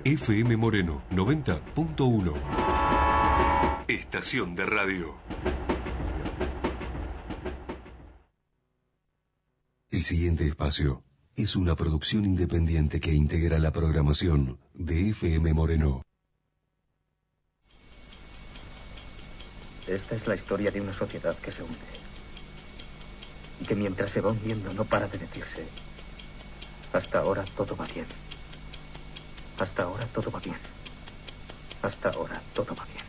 FM Moreno 90.1. Estación de radio. El siguiente espacio es una producción independiente que integra la programación de FM Moreno. Esta es la historia de una sociedad que se hunde. Y que mientras se va hundiendo no para de decirse: hasta ahora todo va bien. Hasta ahora todo va bien. Hasta ahora todo va bien.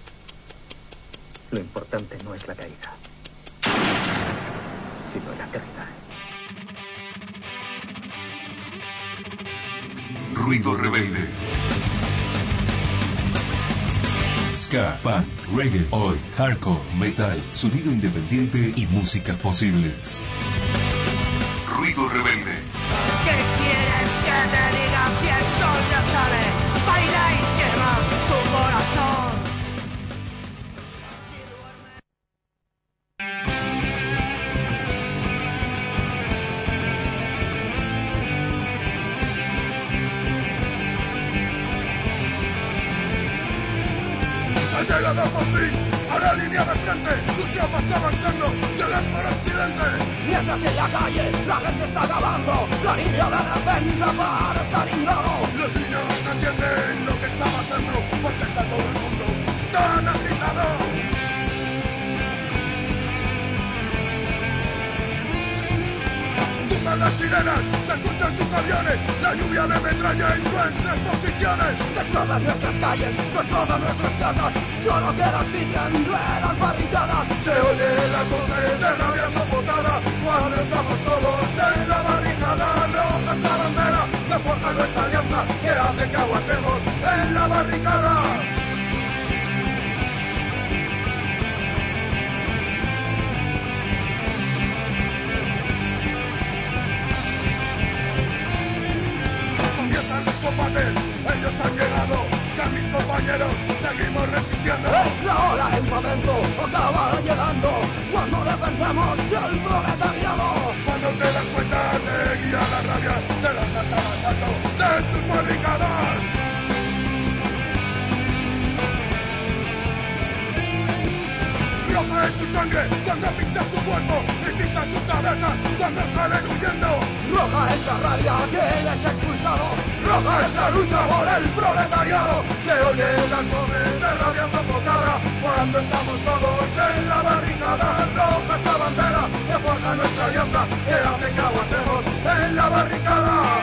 Lo importante no es la caída, sino el aterrizaje. Ruido rebelde. Ska, punk, reggae, oi, hardcore, metal, sonido independiente y músicas posibles. Ruido rebelde. ¿Qué quieres que te diga si el sol ya sale? Baila y quema tu corazón. Ha llegado por fin a la línea de frente, sus tropas avanzando, llegan por occidente. Mientras en la calle la gente está acabando, la línea de defensa para Stalingrado. Los niños no entienden lo que está pasando, porque está todo el mundo tan agitado. Tumban las sirenas, se escuchan sus aviones, la lluvia de metralla en nuestras posiciones. Explotan nuestras calles, explotan nuestras casas, solo queda sitio entre las barricadas. Se oye la voz de rabia sofocada, cuando estamos todos en la barricada. Roja esta bandera que forja nuestra alianza, que hace que aguantemos en la barricada. Comienzan los combates, ellos han llegado, ya mis compañeros seguimos resistiendo. Es la hora, el momento acaba llegando, cuando defendemos el proletariado. Cuando te das cuenta te guía la rabia, te lanzas avanzando de sus barricadas. Roja es su sangre cuando pincha su cuerpo y pisa sus cabezas cuando salen huyendo. Roja es la rabia que les ha expulsado, Roja es la lucha por el proletariado. Se oyen las voces de rabia sofocada cuando estamos todos en la barricada. Roja esta bandera que forja nuestra alianza, que hace que aguantemos en la barricada.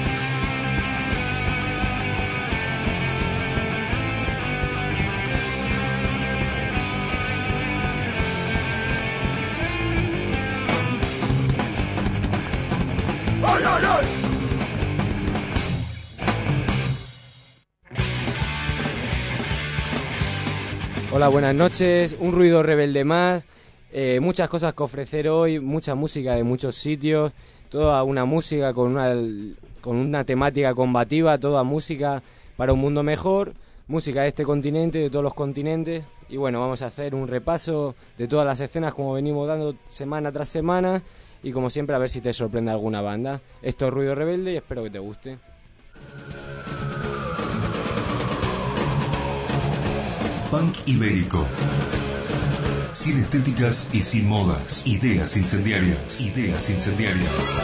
¡Ay, ay, ay! Hola, buenas noches. Un ruido rebelde más. Muchas cosas que ofrecer hoy, mucha música de muchos sitios, toda una música con una temática combativa, toda música para un mundo mejor, música de este continente, de todos los continentes. Y bueno, vamos a hacer un repaso de todas las escenas como venimos dando semana tras semana. Y como siempre, a ver si te sorprende alguna banda. Esto es Ruido Rebelde y espero que te guste. Punk ibérico. Sin estéticas y sin modas. Ideas incendiarias. Ideas incendiarias.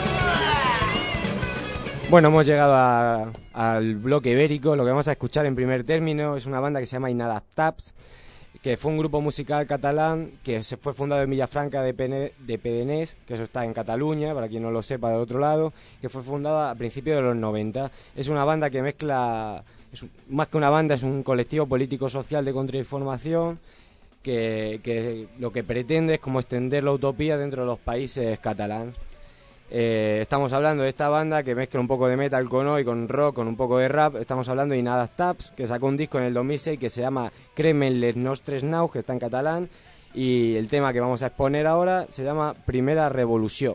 Bueno, hemos llegado al bloque ibérico. Lo que vamos a escuchar en primer término es una banda que se llama Inadaptables, que fue un grupo musical catalán que se fue fundado en Villafranca de Pedenés, que eso está en Cataluña, para quien no lo sepa, del otro lado, que fue fundada a principios de los 90. Es una banda que mezcla, más que una banda, es un colectivo político-social de contrainformación que lo que pretende es como extender la utopía dentro de los países catalanes. Estamos hablando de esta banda que mezcla un poco de metal con hoy, con rock, con un poco de rap. Estamos hablando de Inadaptables, que sacó un disco en el 2006 que se llama Cremen les nostres naus, que está en catalán, y el tema que vamos a exponer ahora se llama Primera Revolució.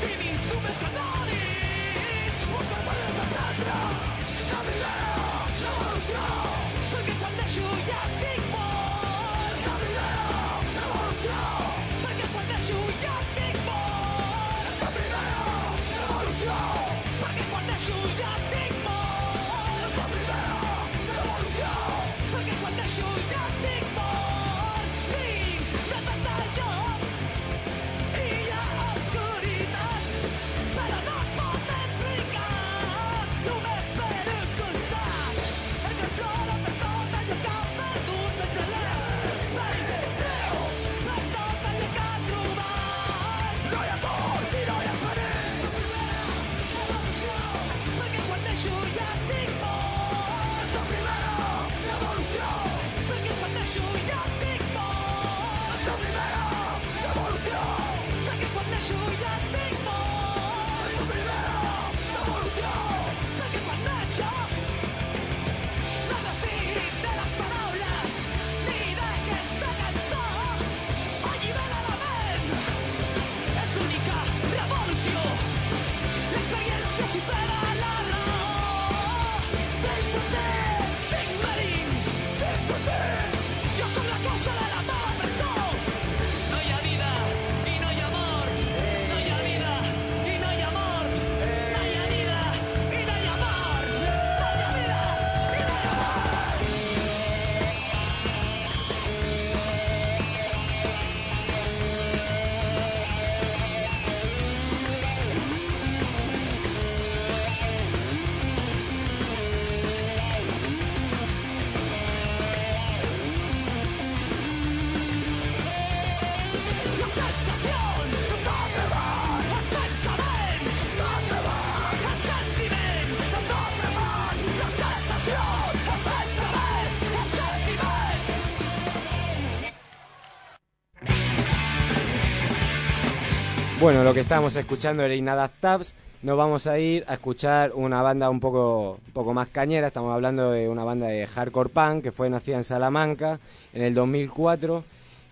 Bueno, lo que estábamos escuchando era Inadaptables. Nos vamos a ir a escuchar una banda un poco más cañera. Estamos hablando de una banda de hardcore punk que fue nacida en Salamanca en el 2004.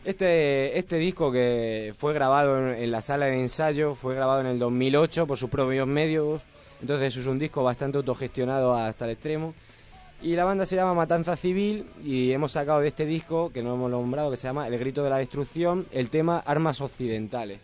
Este disco, que fue grabado en la sala de ensayo, fue grabado en el 2008 por sus propios medios. Entonces es un disco bastante autogestionado hasta el extremo. Y la banda se llama Matanza Civil, y hemos sacado de este disco, que no hemos nombrado, que se llama El Grito de la Destrucción, el tema Armas Occidentales.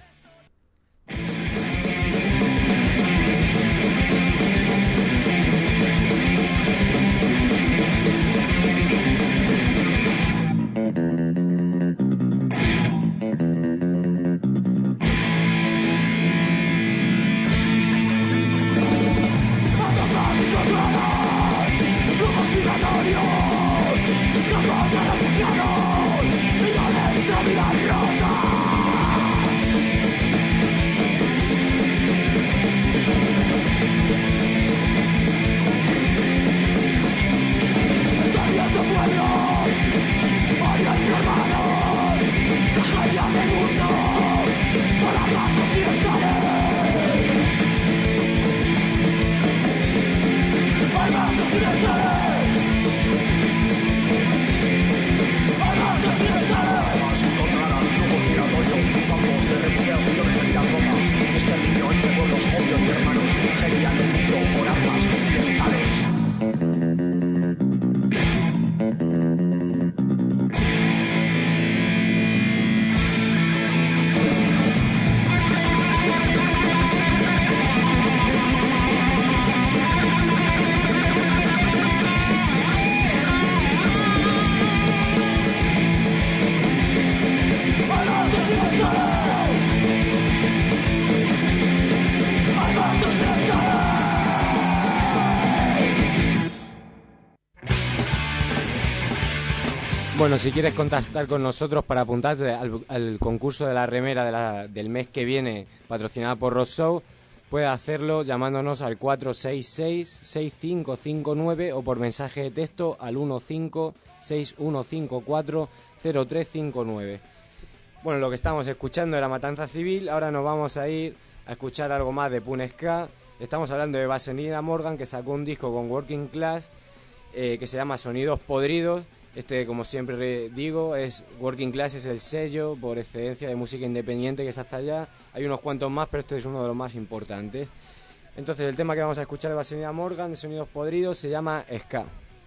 Bueno, si quieres contactar con nosotros para apuntarte al concurso de la remera del mes que viene, patrocinada por Rock Show, puedes hacerlo llamándonos al 466-6559 o por mensaje de texto al 1561540359. Bueno, lo que estamos escuchando era Matanza Civil. Ahora nos vamos a ir a escuchar algo más de Punk Ska. Estamos hablando de Vaselina Morgan, que sacó un disco con Working Class que se llama Sonidos Podridos. Como siempre digo, Working Class es el sello por excelencia de música independiente que se hace allá. Hay unos cuantos más, pero este es uno de los más importantes. Entonces el tema que vamos a escuchar va a ser Morgan de Sonidos Podridos, se llama Ska.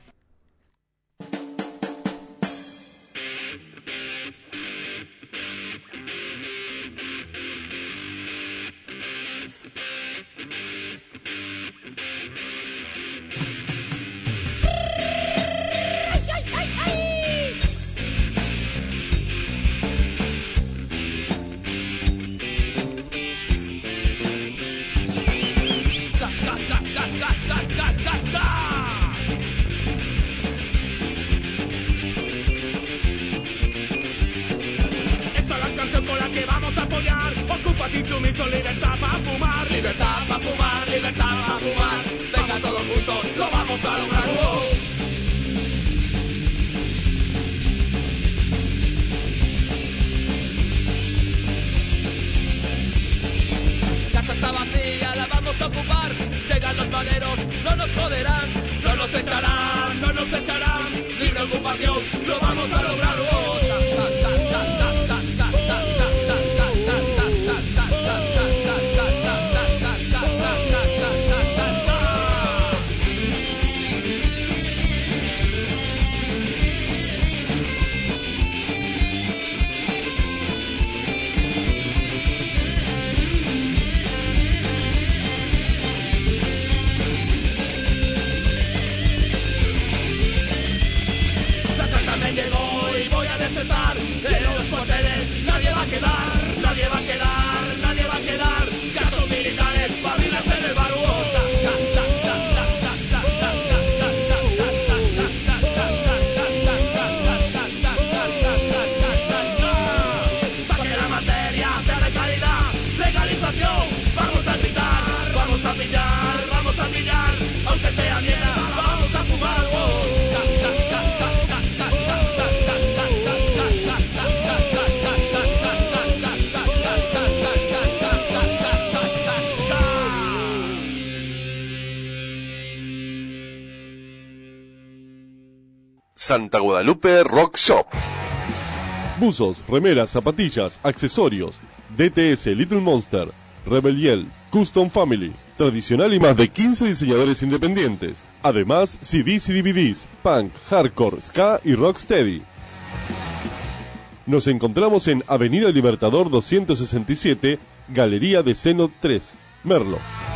Santa Guadalupe Rock Shop. Buzos, remeras, zapatillas, accesorios. DTS Little Monster, Rebel Yell, Custom Family, tradicional y más de 15 diseñadores independientes. Además, CDs y DVDs, punk, hardcore, ska y rocksteady. Nos encontramos en Avenida Libertador 267, Galería de Seno 3, Merlo.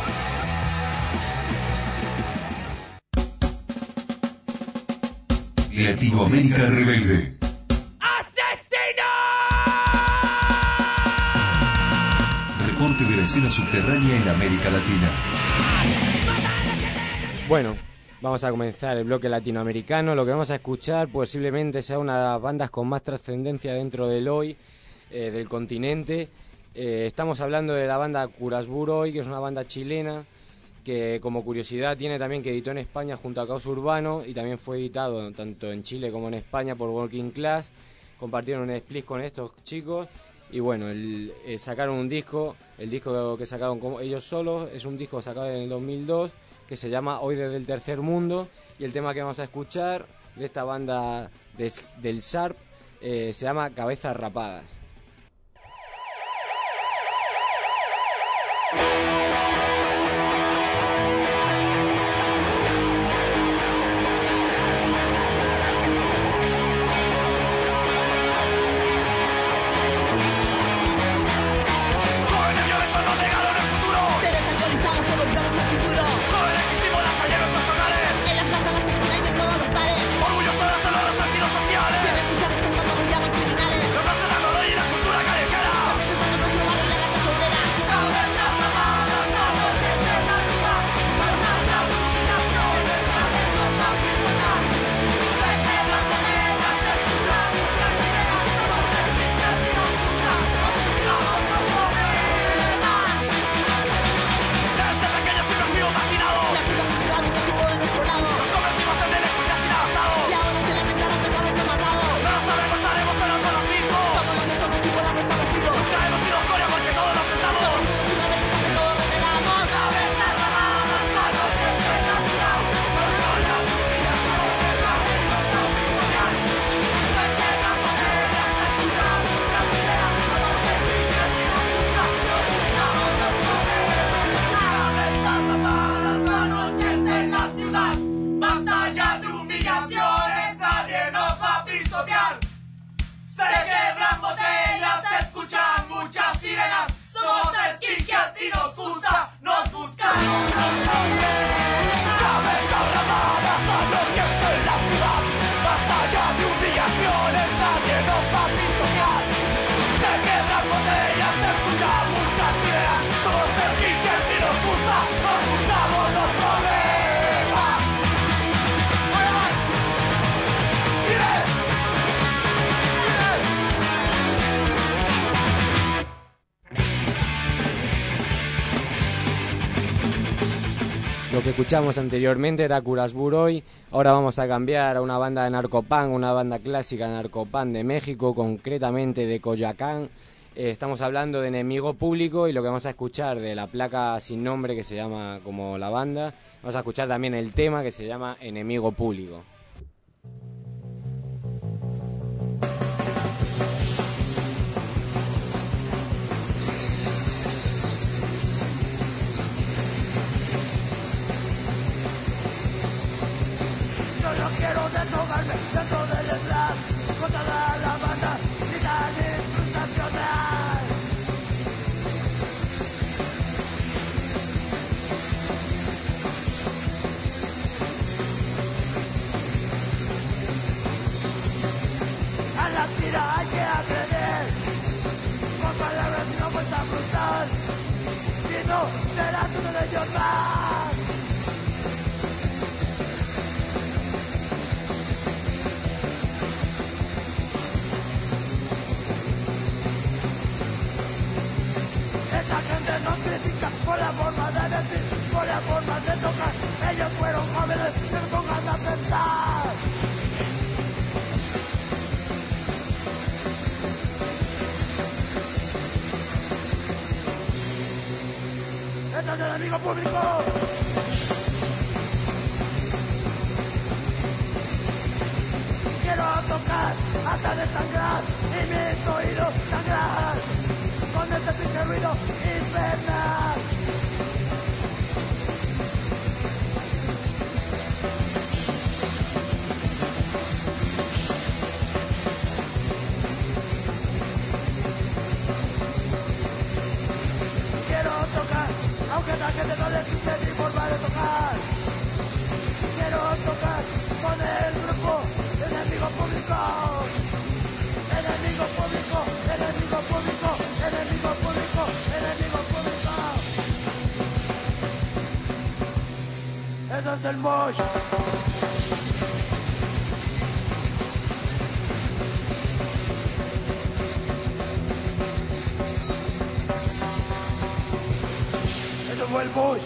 Latinoamérica Rebelde. ¡Asesino! Reporte de la escena subterránea en América Latina. Bueno, vamos a comenzar el bloque latinoamericano. Lo que vamos a escuchar posiblemente sea una de las bandas con más trascendencia dentro del hoy, del continente. Estamos hablando de la banda Curasburoi, que es una banda chilena, que como curiosidad tiene también que editó en España junto a Caos Urbano y también fue editado tanto en Chile como en España por Working Class. Compartieron un split con estos chicos y bueno, sacaron un disco. El disco que sacaron como ellos solos es un disco sacado en el 2002 que se llama Hoy desde el Tercer Mundo, y el tema que vamos a escuchar de esta banda del Sharp se llama Cabezas Rapadas. Orgulloso de hacerlo los sentidos sociales. Tienen muchas veces cuando nos llaman criminales. No pasa nada, Lo que escuchamos anteriormente era Kurasburoi. Ahora vamos a cambiar a una banda de narcopunk, una banda clásica de narcopunk de México, concretamente de Coyoacán. Estamos hablando de Enemigo Público, y lo que vamos a escuchar de la placa sin nombre, que se llama como la banda, vamos a escuchar también el tema que se llama Enemigo Público. Quiero deshogarme dentro del slam con toda la banda y tan instructacional. A la tira hay que agredir con palabras y no vuelta brutal, si no serás uno de ellos más. Esta gente nos critica por la forma de decir, por la forma de tocar. Ellos fueron jóvenes, que se pongan a pensar. Esto es el enemigo público. Quiero tocar hasta desangrar y mis oídos sangrar con este pinche ruido infernal. Quiero tocar, aunque la gente no le guste mi forma de tocar. Quiero tocar con el grupo Enemigo Público. Enemigo Público, Enemigo Público, Enemigo Público, Enemigo Público. Eso es el mosh. Eso fue el mosh.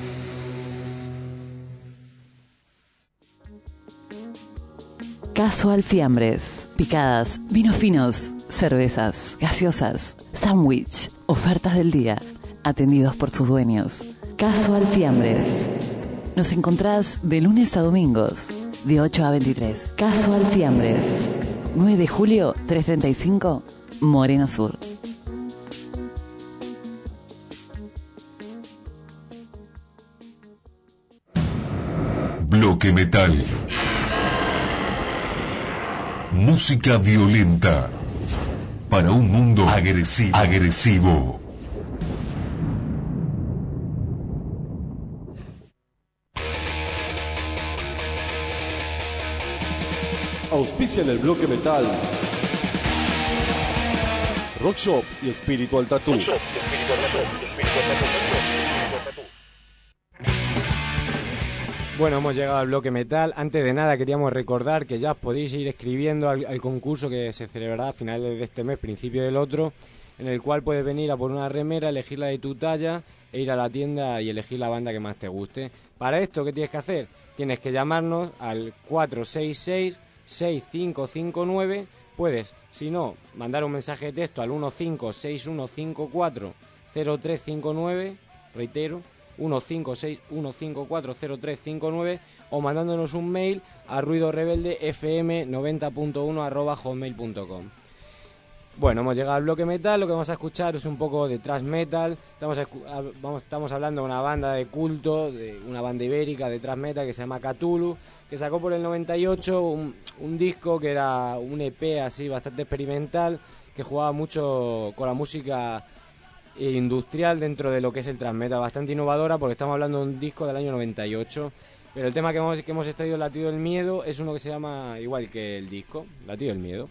Casual Fiambres, picadas, vinos finos, cervezas, gaseosas, sándwich, ofertas del día, atendidos por sus dueños. Casual Fiambres. Nos encontrás de lunes a domingos, de 8 a 23. Casual Fiambres. 9 de julio, 335, Moreno Sur. Bloque Metal. Música violenta para un mundo agresivo. Auspician el bloque metal Rock Shop y Spiritual Tattoo. Bueno, hemos llegado al bloque metal. Antes de nada queríamos recordar que ya podéis ir escribiendo al concurso que se celebrará a finales de este mes, principio del otro, en el cual puedes venir a por una remera, elegir la de tu talla e ir a la tienda y elegir la banda que más te guste. Para esto, ¿qué tienes que hacer? Tienes que llamarnos al 466-6559. Puedes, si no, mandar un mensaje de texto al 1561540359, reitero, 156-154-0359, o mandándonos un mail a ruidorebeldefm90.1@hotmail.com. Bueno, hemos llegado al bloque metal. Lo que vamos a escuchar es un poco de thrash metal. Estamos hablando de una banda de culto, de una banda ibérica de thrash metal que se llama Cthulhu, que sacó por el 98 un disco que era un EP así bastante experimental, que jugaba mucho con la música industrial dentro de lo que es el thrash metal, bastante innovadora, porque estamos hablando de un disco del año 98. Pero el tema que hemos extraído, Latido del Miedo, es uno que se llama igual que el disco, Latido del Miedo.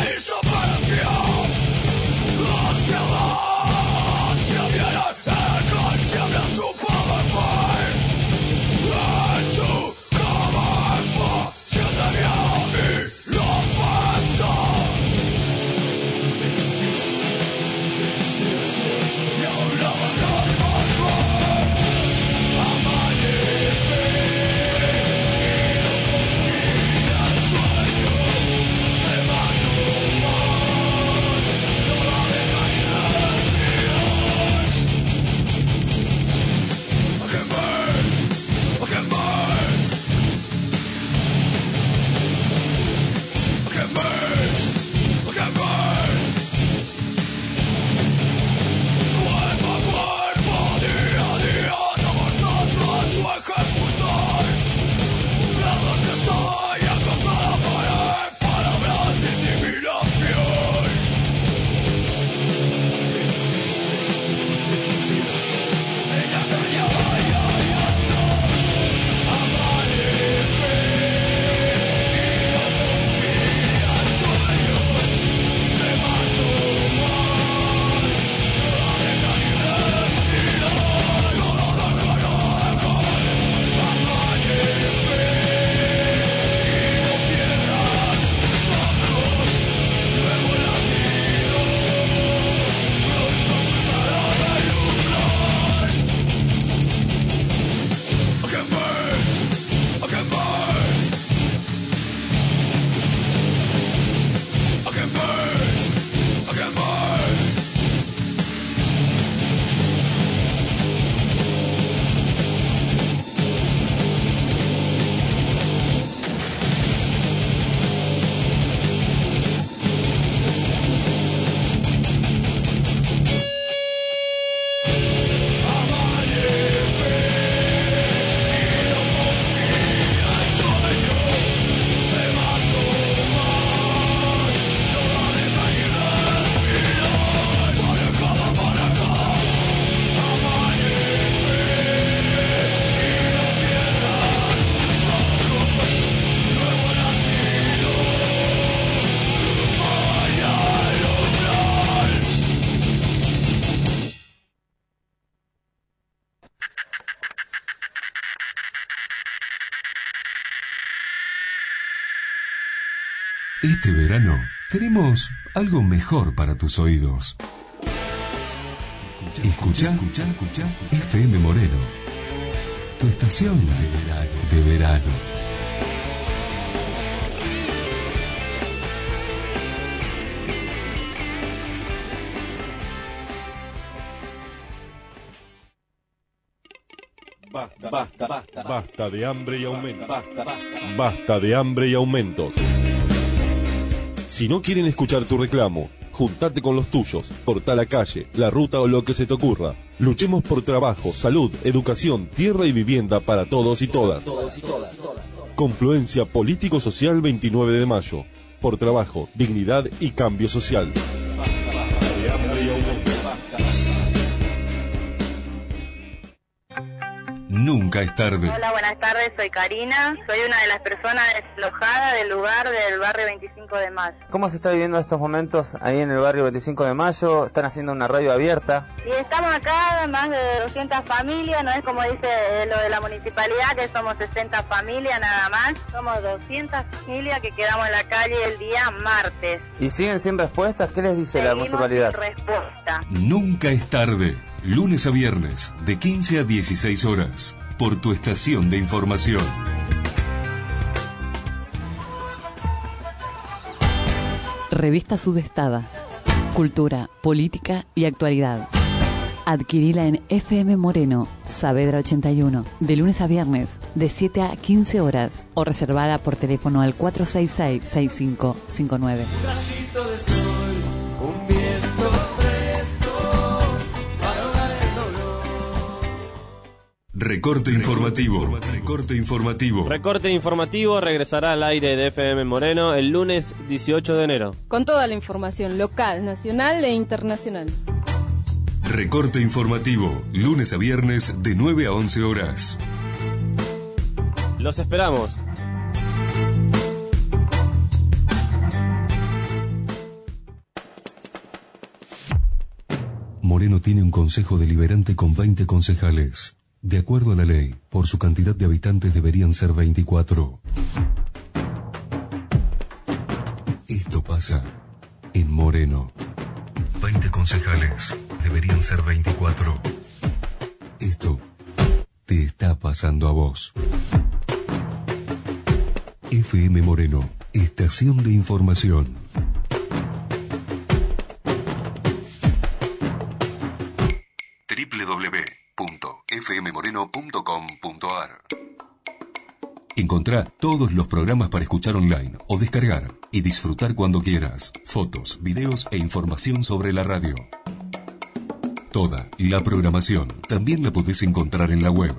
Los cielos que vienen Este verano tenemos algo mejor para tus oídos. Escucha FM Moreno, tu estación de verano. Basta de hambre y aumentos. Basta de hambre y aumentos. Si no quieren escuchar tu reclamo, juntate con los tuyos, corta la calle, la ruta o lo que se te ocurra. Luchemos por trabajo, salud, educación, tierra y vivienda para todos y todas. Confluencia Político-Social 29 de mayo. Por trabajo, dignidad y cambio social. Nunca es tarde. Hola, buenas tardes, soy Karina, soy una de las personas desalojadas del lugar del barrio 25 de Mayo. ¿Cómo se está viviendo estos momentos ahí en el barrio 25 de Mayo? ¿Están haciendo una radio abierta? Y estamos acá, más de 200 familias, no es como dice lo de la municipalidad, que somos 60 familias nada más. Somos 200 familias que quedamos en la calle el día martes. ¿Y siguen sin respuestas? ¿Qué les dice la municipalidad? Sin respuesta. Nunca es tarde. Lunes a viernes, de 15 a 16 horas, por tu estación de información. Revista Sudestada. Cultura, política y actualidad. Adquirila en FM Moreno, Saavedra 81, de lunes a viernes, de 7 a 15 horas, o reservada por teléfono al 466-6559. Recorte informativo. Recorte informativo regresará al aire de FM Moreno el lunes 18 de enero. Con toda la información local, nacional e internacional. Recorte informativo, lunes a viernes de 9 a 11 horas. Los esperamos. Moreno tiene un consejo deliberante con 20 concejales. De acuerdo a la ley, por su cantidad de habitantes deberían ser 24. Esto pasa en Moreno. 20 concejales, deberían ser 24. Esto te está pasando a vos. FM Moreno, estación de información. www.fmmoreno.com.ar. Encontrá todos los programas para escuchar online o descargar y disfrutar cuando quieras. Fotos, videos e información sobre la radio. Toda la programación también la podés encontrar en la web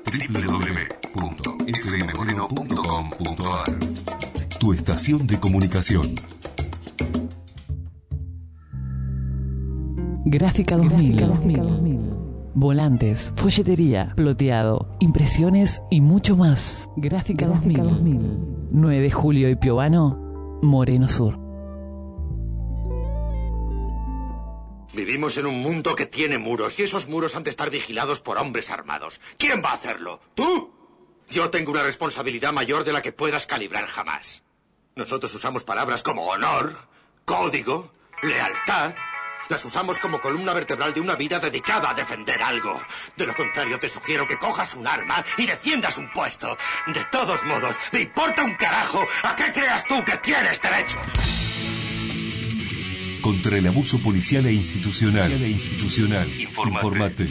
www.fmmoreno.com.ar. Tu estación de comunicación. Gráfica 2000. Volantes, folletería, ploteado, impresiones y mucho más. Gráfica 2000. 9 de julio y Piovano, Moreno Sur. Vivimos en un mundo que tiene muros y esos muros han de estar vigilados por hombres armados. ¿Quién va a hacerlo? ¿Tú? Yo tengo una responsabilidad mayor de la que puedas calibrar jamás. Nosotros usamos palabras como honor, código, lealtad. Las usamos como columna vertebral de una vida dedicada a defender algo. De lo contrario, te sugiero que cojas un arma y defiendas un puesto. De todos modos, me importa un carajo a qué creas tú que tienes derecho. Contra el abuso policial e institucional. Informate.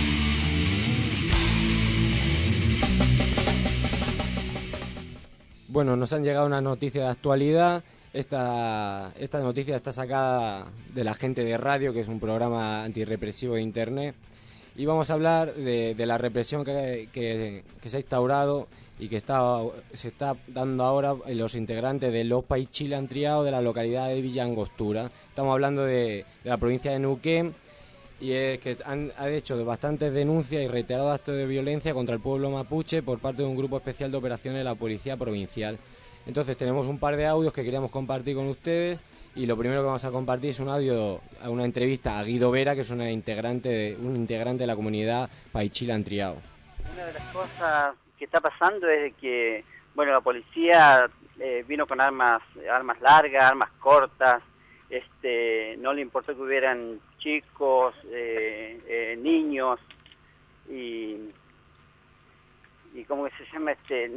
Bueno, nos han llegado una noticia de actualidad. Esta noticia está sacada de La Gente de Radio, que es un programa antirrepresivo de Internet. Y vamos a hablar de la represión que se ha instaurado y que se está dando ahora en los integrantes de los Paichila han Triao de la localidad de Villa Angostura. Estamos hablando de la provincia de Neuquén, y es que han hecho bastantes denuncias y reiterados actos de violencia contra el pueblo mapuche por parte de un grupo especial de operaciones de la Policía Provincial. Entonces tenemos un par de audios que queríamos compartir con ustedes, y lo primero que vamos a compartir es un audio, una entrevista a Guido Vera, que es un integrante de la comunidad Paichila han Triao. Una de las cosas que está pasando es que, bueno, la policía vino con armas largas, armas cortas, no le importó que hubieran chicos, niños, y ¿cómo que se llama?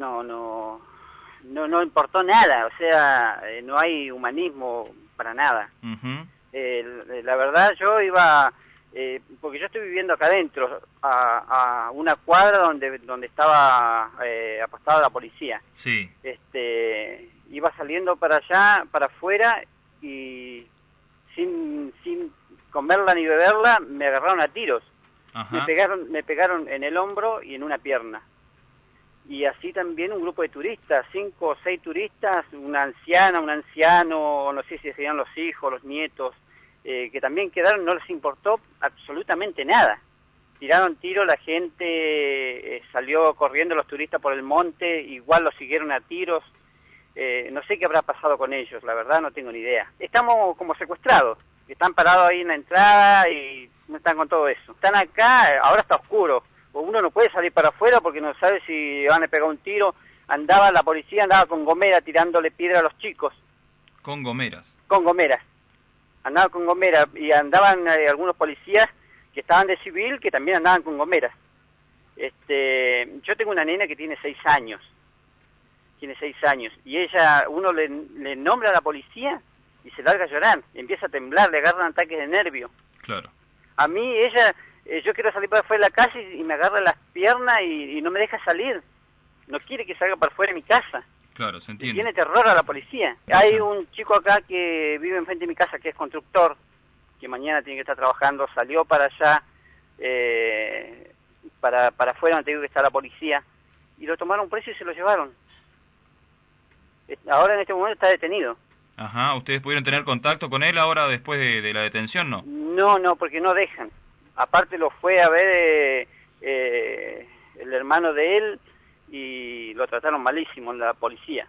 No importó nada, o sea, no hay humanismo para nada. La verdad, yo iba, porque yo estoy viviendo acá adentro, a una cuadra donde estaba apostada la policía. Sí. Iba saliendo para allá, para afuera, y sin comerla ni beberla, me agarraron a tiros. Ajá. Me pegaron en el hombro y en una pierna. Y así también un grupo de turistas, 5 o 6 turistas, una anciana, un anciano, no sé si serían los hijos, los nietos, que también quedaron, no les importó absolutamente nada. Tiraron tiros, la gente salió corriendo, los turistas por el monte, igual los siguieron a tiros. No sé qué habrá pasado con ellos, la verdad no tengo ni idea. Estamos como secuestrados, están parados ahí en la entrada y no están con todo eso. Están acá, ahora está oscuro. Uno no puede salir para afuera porque no sabe si van a pegar un tiro. La policía andaba con gomera tirándole piedra a los chicos. ¿Con gomeras? Con gomeras. Andaba con gomeras y andaban algunos policías que estaban de civil que también andaban con gomeras. Yo tengo una nena que tiene 6 años. Tiene 6 años. Y uno le nombra a la policía y se larga a llorar. Empieza a temblar, le agarran ataques de nervio. Claro. A mí yo quiero salir para afuera de la casa y me agarra las piernas y no me deja salir. No quiere que salga para afuera de mi casa. Claro, se entiende. Tiene terror a la policía. Hay un chico acá que vive enfrente de mi casa, que es constructor, que mañana tiene que estar trabajando, salió para allá, para afuera donde digo que está la policía, y lo tomaron preso y se lo llevaron. Ahora en este momento está detenido. Ajá, ¿ustedes pudieron tener contacto con él ahora después de la detención, no? No, porque no dejan. Aparte lo fue a ver el hermano de él y lo trataron malísimo en la policía.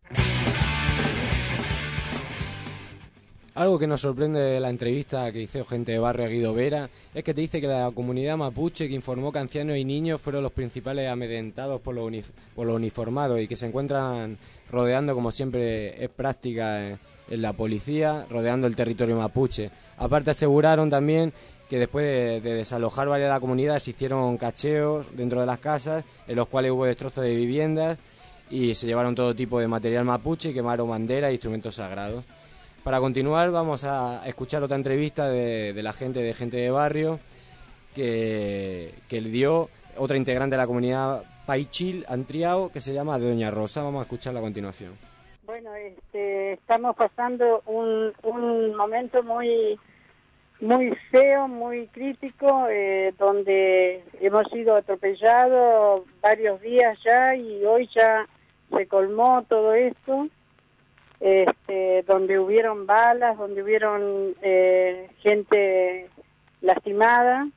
Algo que nos sorprende de la entrevista que hizo Gente de Barrio a Guido Vera es que te dice que la comunidad mapuche, que informó que ancianos y niños fueron los principales amedrentados por los uniformados y que se encuentran rodeando, como siempre es práctica en la policía, rodeando el territorio mapuche. Aparte aseguraron también que después de desalojar varias de la comunidad se hicieron cacheos dentro de las casas, en los cuales hubo destrozos de viviendas y se llevaron todo tipo de material mapuche y quemaron banderas e instrumentos sagrados. Para continuar vamos a escuchar otra entrevista de la gente de Barrio que le dio otra integrante de la comunidad Paichil Antriao, que se llama Doña Rosa. Vamos a escucharla a continuación. Bueno, estamos pasando un momento muy feo, muy crítico, donde hemos sido atropellados varios días ya y hoy ya se colmó todo esto. Donde hubieron balas, donde hubieron gente lastimada,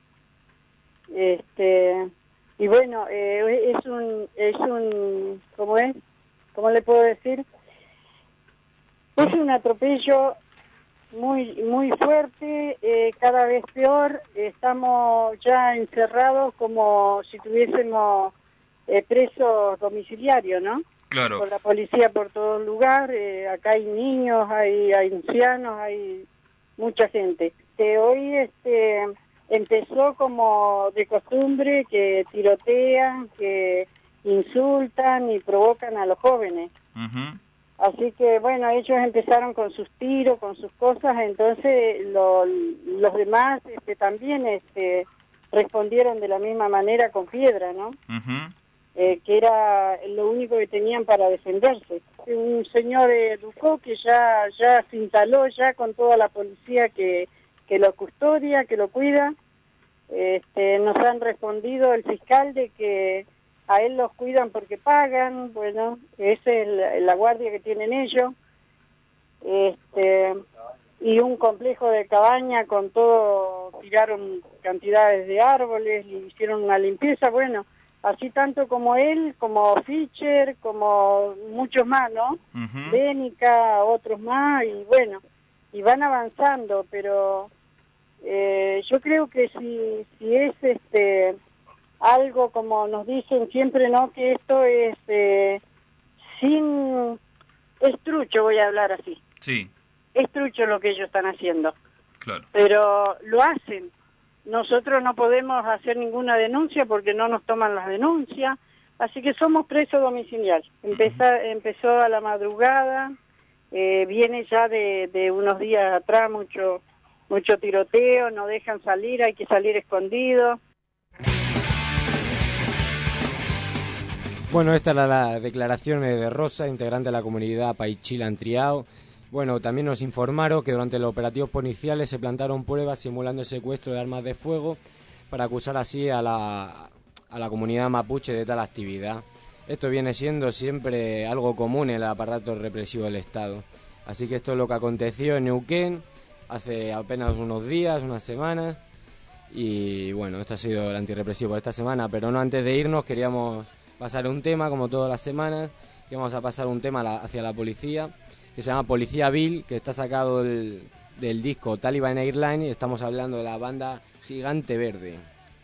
y bueno, es un ¿cómo le puedo decir? Es un atropello muy fuerte, cada vez peor. Estamos ya encerrados como si tuviésemos presos domiciliarios, ¿no? Claro. Con la policía por todo lugar, acá hay niños, hay ancianos, hay mucha gente. Hoy empezó como de costumbre que tirotean, que insultan y provocan a los jóvenes. Uh-huh. Así que bueno, ellos empezaron con sus tiros, con sus cosas, entonces los demás también respondieron de la misma manera con piedra, ¿no? Uh-huh. Que era lo único que tenían para defenderse. Un señor Ducó que ya se instaló ya con toda la policía que lo custodia, que lo cuida. Nos han respondido el fiscal de que a él los cuidan porque pagan, bueno, esa es la guardia que tienen ellos. Y un complejo de cabaña con todo, tiraron cantidades de árboles, y hicieron una limpieza, bueno, así tanto como él, como Fischer, como muchos más, ¿no? Uh-huh. Bénica, otros más, y bueno, y van avanzando, pero yo creo que si es algo como nos dicen siempre, ¿no? Que esto es sin es trucho, voy a hablar así. Sí, Es trucho lo que ellos están haciendo. claro. Pero lo hacen. Nosotros no podemos hacer ninguna denuncia porque no nos toman las denuncias. Así que somos presos domiciliarios. Empezó a la madrugada, viene ya de unos días atrás mucho tiroteo, no dejan salir, hay que salir escondido. Bueno, esta era la declaración de Rosa, integrante de la comunidad Paichila en Triao. Bueno, también nos informaron que durante los operativos policiales se plantaron pruebas simulando el secuestro de armas de fuego para acusar así a la comunidad mapuche de tal actividad. Esto viene siendo siempre algo común en el aparato represivo del Estado. Así que esto es lo que aconteció en Neuquén hace apenas unos días, unas semanas. Y bueno, esto ha sido el antirrepresivo por esta semana. Pero no, antes de irnos queríamos pasar un tema, como todas las semanas, que vamos a pasar un tema hacia la policía, que se llama Policía Bill, que está sacado del disco Taliban Airlines, y estamos hablando de la banda Gigante Verde.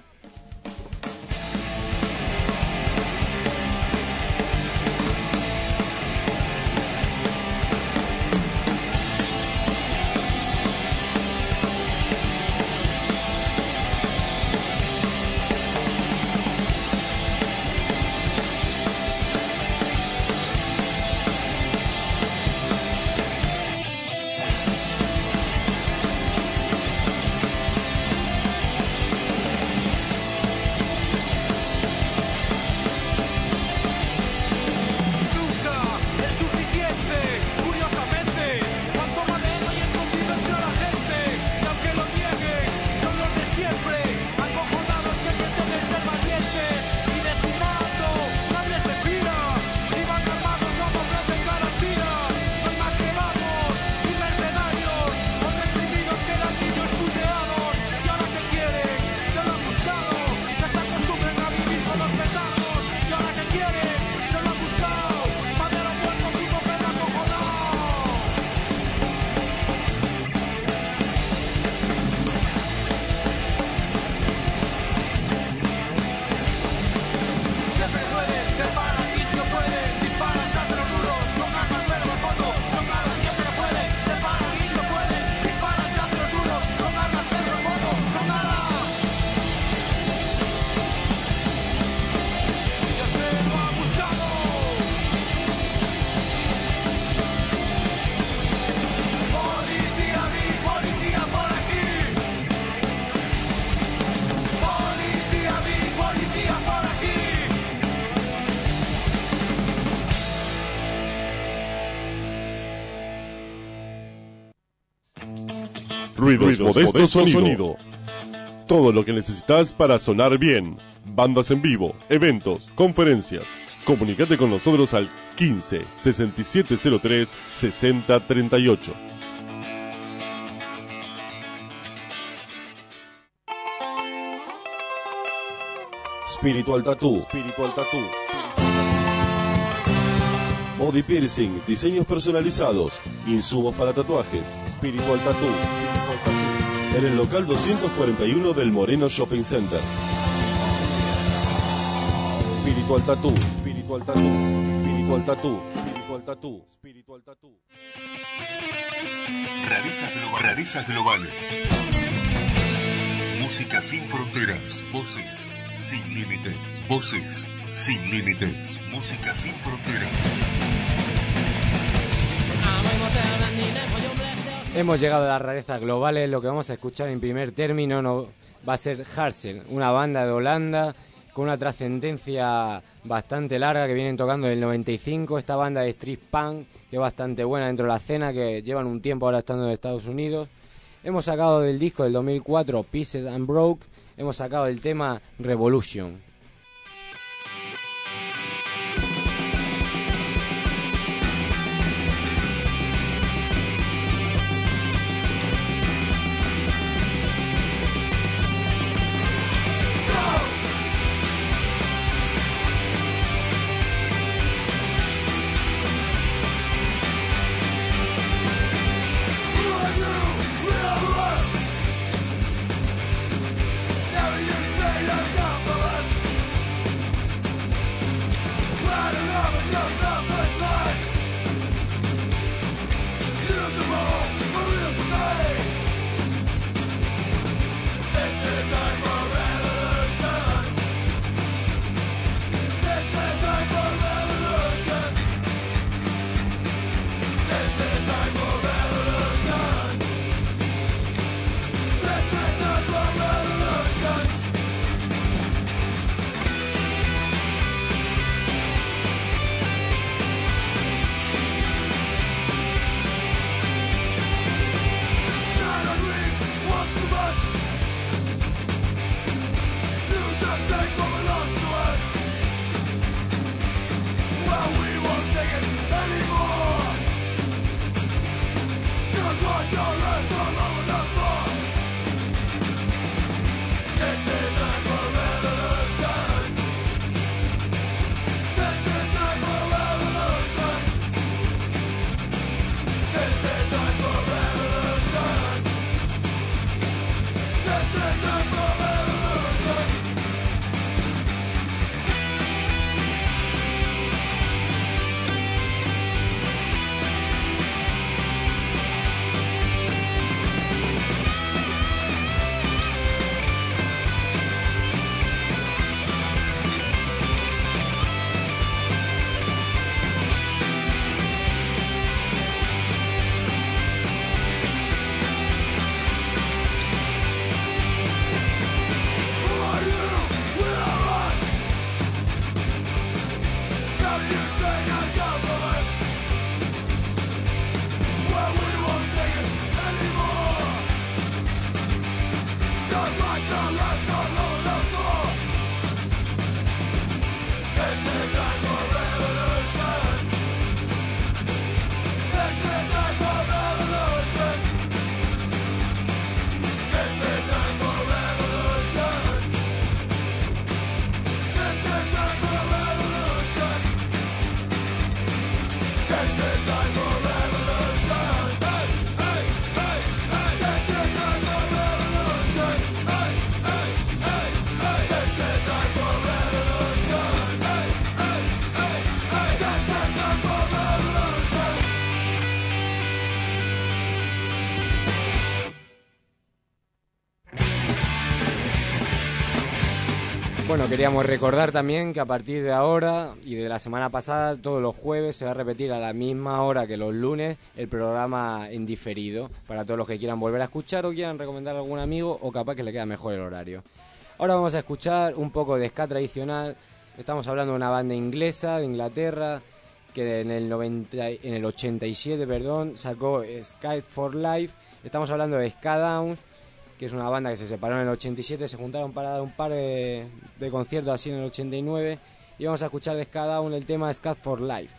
Ruidos Modesto Sonido. Todo lo que necesitas para sonar bien. Bandas en vivo, eventos, conferencias. Comunícate con nosotros al 15 6703 6038. Spiritual Tattoo. Body piercing, diseños personalizados, insumos para tatuajes. Spiritual Tattoo. En el local 241 del Moreno Shopping Center. Spiritual Tattoo. Rarezas globales. Música sin fronteras. Voces sin límites. Voces sin límites. Música sin fronteras. Hemos llegado a las rarezas globales. Lo que vamos a escuchar en primer término va a ser Harsel, una banda de Holanda con una trascendencia bastante larga, que vienen tocando desde el 95. Esta banda de street punk, que es bastante buena dentro de la escena, que llevan un tiempo ahora estando en Estados Unidos. Hemos sacado del disco del 2004 Pieces and Broke, hemos sacado el tema Revolution. Never you say you're done for us. Bueno, queríamos recordar también que a partir de ahora y de la semana pasada, todos los jueves se va a repetir a la misma hora que los lunes el programa en diferido, para todos los que quieran volver a escuchar o quieran recomendar a algún amigo o capaz que le queda mejor el horario. Ahora vamos a escuchar un poco de ska tradicional. Estamos hablando de una banda inglesa de Inglaterra que en el 87, sacó Sky for Life. Estamos hablando de Ska Down, que es una banda que se separó en el 87, se juntaron para dar un par de conciertos así en el 89, y vamos a escuchar de Ska Down el tema Ska for Life.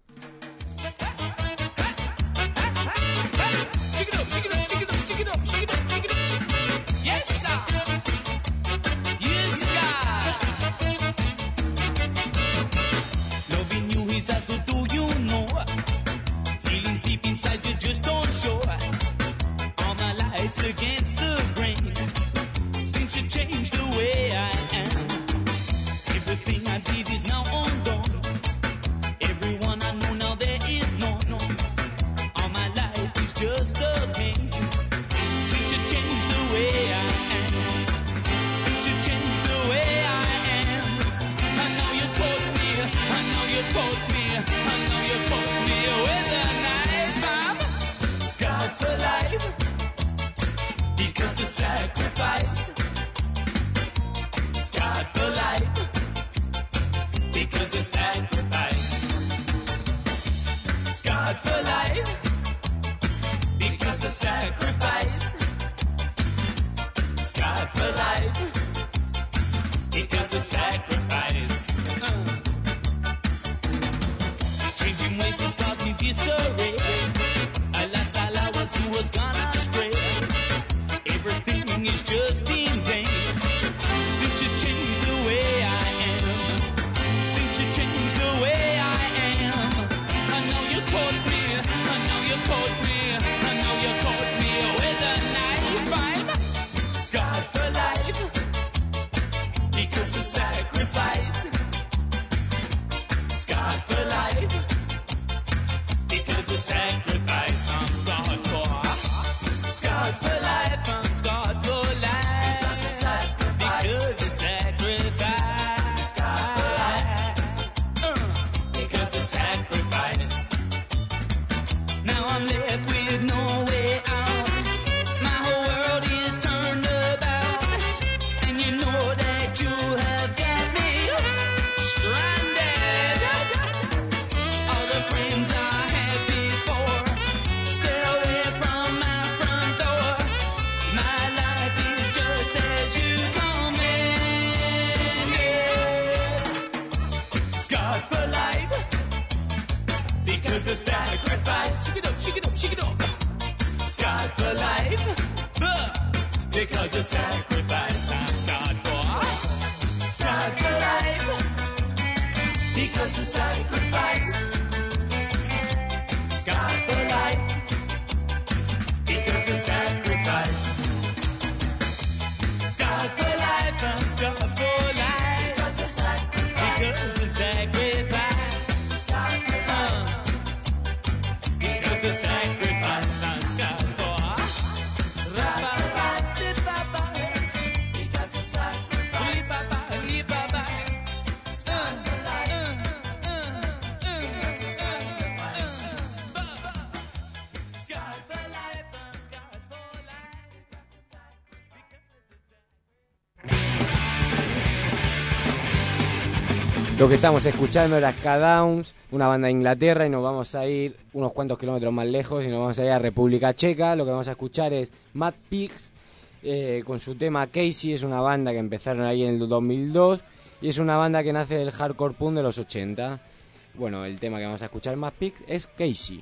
Against the grain, since you changed the way I am, everything I did is now undone. Everyone I know now there is none. All my life is just a pain. Since you changed the way I am, since you changed the way I am, I know you taught me, I know you taught me, I know you taught me with a knife. I'm scarred for life. Because of sacrifice, scarred for life. Because of sacrifice, scarred for life. Because of sacrifice, scarred for life. Because of sacrifice. Changing ways has caused me disarray. A lifestyle I was gone astray. Everything is just in vain. Since you changed the way I am, since you changed the way I am, I know you taught me, I know you taught me, I know you taught me with a knife. I'm scarred for life because of sacrifice. a sacrifice. Shake it up, shake it up, shake it up. Scarred for life. Because a sacrifice. I'm scarred for. Scarred for life. Because a sacrifice. Scarred for life. Because a sacrifice. Scarred for life. I'm scarred for life. Because a sacrifice. Because a sacrifice. Scarred for life. Because a sacrifice. I'm scarred for. Lo que estamos escuchando era Ska-Downs, una banda de Inglaterra, y nos vamos a ir unos cuantos kilómetros más lejos y nos vamos a ir a República Checa. Lo que vamos a escuchar es Mad Pigs con su tema Casey. Es una banda que empezaron ahí en el 2002 y es una banda que nace del hardcore punk de los 80. Bueno, el tema que vamos a escuchar Mad Pigs es Casey.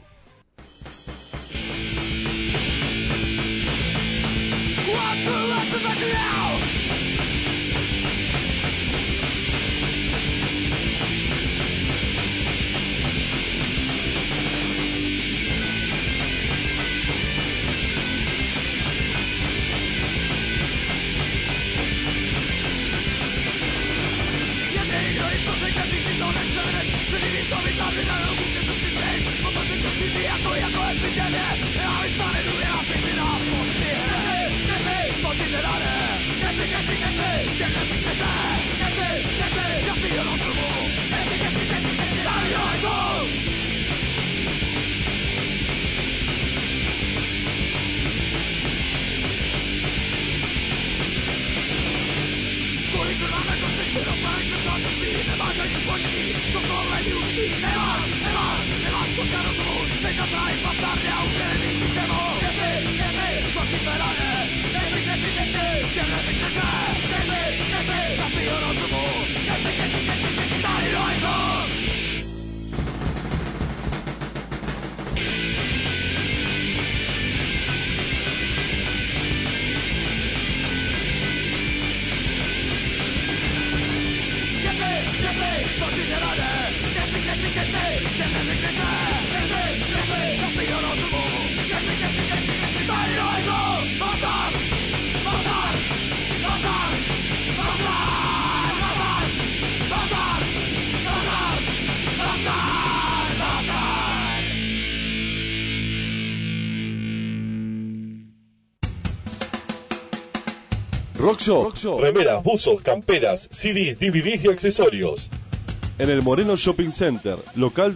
Rock Shop, remeras, buzos, camperas, CDs, DVDs y accesorios. En el Moreno Shopping Center, local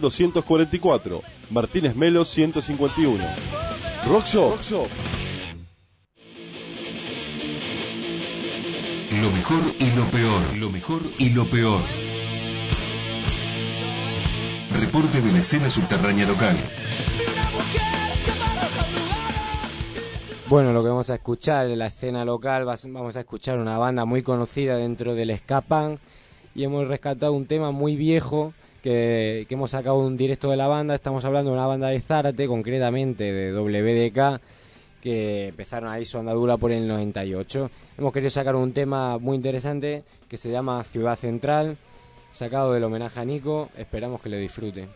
244, Martínez Melo 151. Rock Shop. Lo mejor y lo peor. Lo mejor y lo peor. Reporte de la escena subterránea local. Bueno, lo que vamos a escuchar en la escena local, vamos a escuchar una banda muy conocida dentro del ska punk, y hemos rescatado un tema muy viejo que hemos sacado un directo de la banda. Estamos hablando de una banda de Zárate, concretamente de WDK, que empezaron ahí su andadura por el 98. Hemos querido sacar un tema muy interesante que se llama Ciudad Central, sacado del homenaje a Nico. Esperamos que lo disfruten.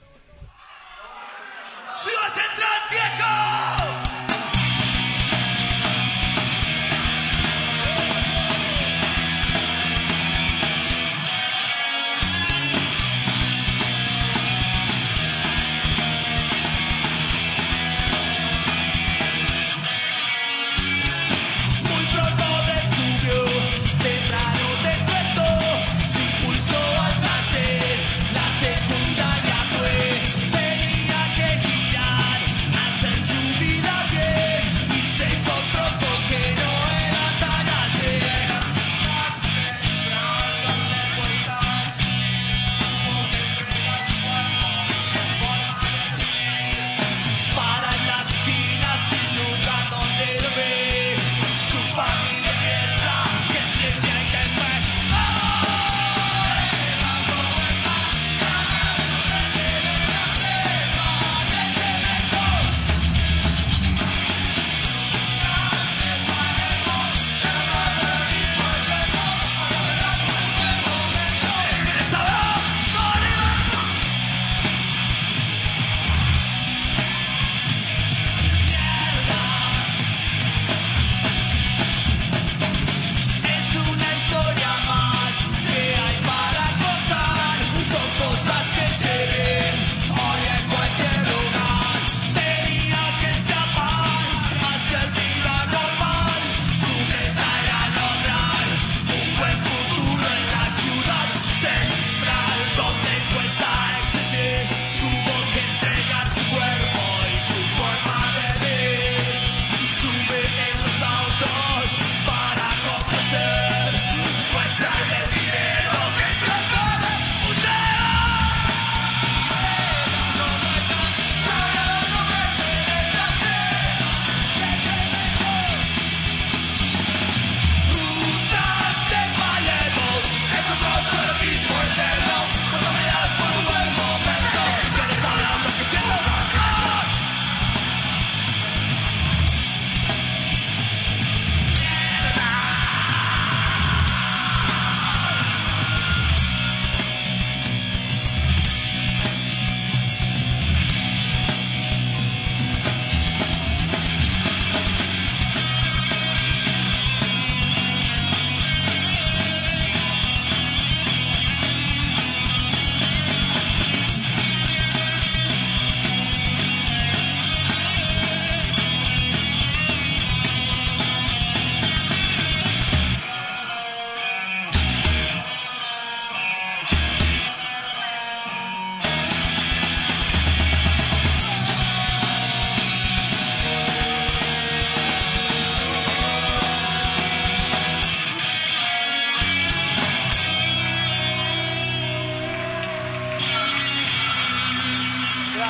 ¡Ciudad Central, viejo! Secundaria fue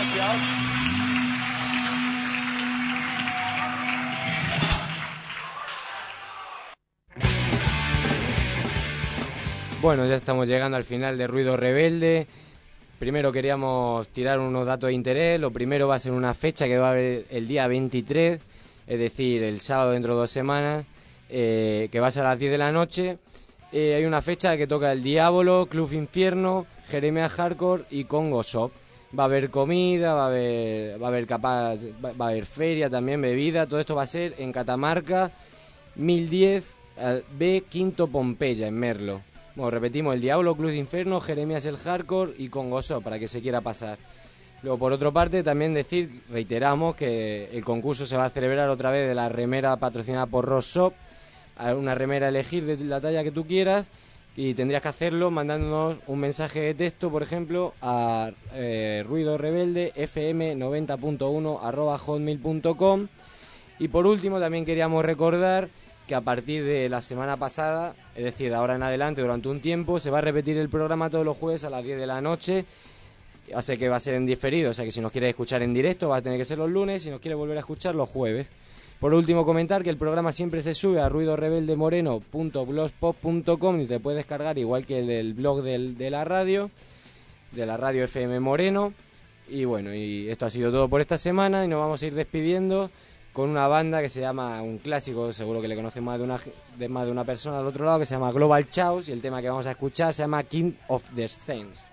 Gracias. Bueno, ya estamos llegando al final de Ruido Rebelde. Primero queríamos tirar unos datos de interés. Lo primero va a ser una fecha que va a haber el día 23, es decir, el sábado dentro de 2 semanas, que va a ser a las 10 de la noche. Hay una fecha que toca el Diablo, Club Infierno, Jeremías Hardcore y Congo Shop. Va a haber comida, va a haber feria también, bebida. Todo esto va a ser en Catamarca, 1010 B, Quinto Pompeya, en Merlo. Bueno, repetimos, el Diablo, Club de Inferno, Jeremías el Hardcore y Congo Shop, para que se quiera pasar. Luego, por otra parte, también reiteramos que el concurso se va a celebrar otra vez de la remera patrocinada por Rock Shop, una remera a elegir de la talla que tú quieras, y tendrías que hacerlo mandándonos un mensaje de texto, por ejemplo, a Ruido Rebelde fm90.1@hotmail.com. Y por último, también queríamos recordar que a partir de la semana pasada, es decir, de ahora en adelante, durante un tiempo, se va a repetir el programa todos los jueves a las 10 de la noche. Así que va a ser en diferido, o sea que si nos quieres escuchar en directo va a tener que ser los lunes, si nos quieres volver a escuchar los jueves. Por último, comentar que el programa siempre se sube a ruidorebeldemoreno.blogspot.com y te puedes descargar igual que el blog de la radio FM Moreno. Y bueno, y esto ha sido todo por esta semana y nos vamos a ir despidiendo con una banda que se llama, un clásico, seguro que le conoce más de una persona al otro lado, que se llama Global Chaos, y el tema que vamos a escuchar se llama King of the Saints.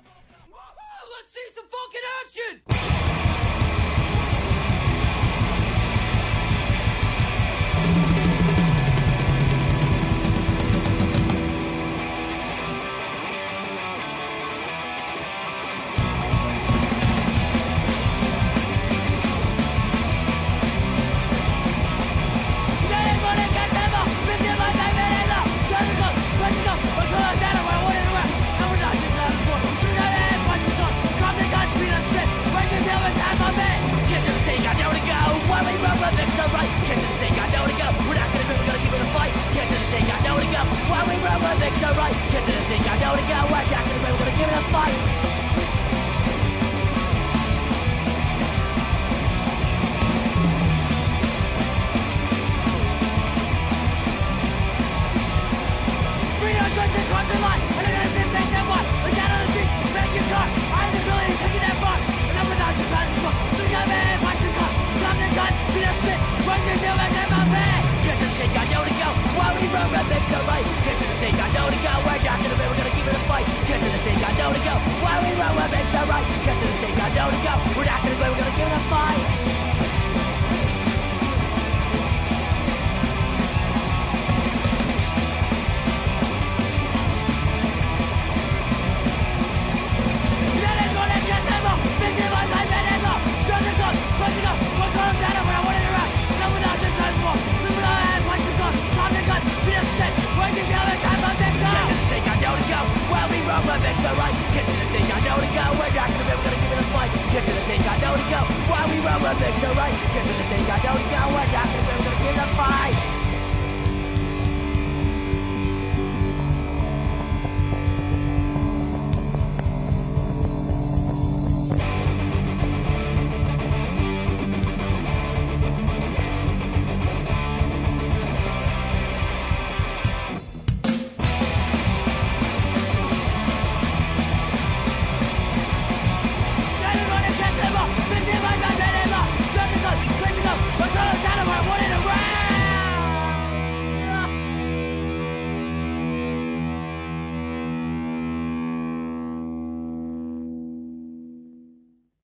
While we run, what makes it right? Get to the stage, I know to go, we're not gonna give it a fight.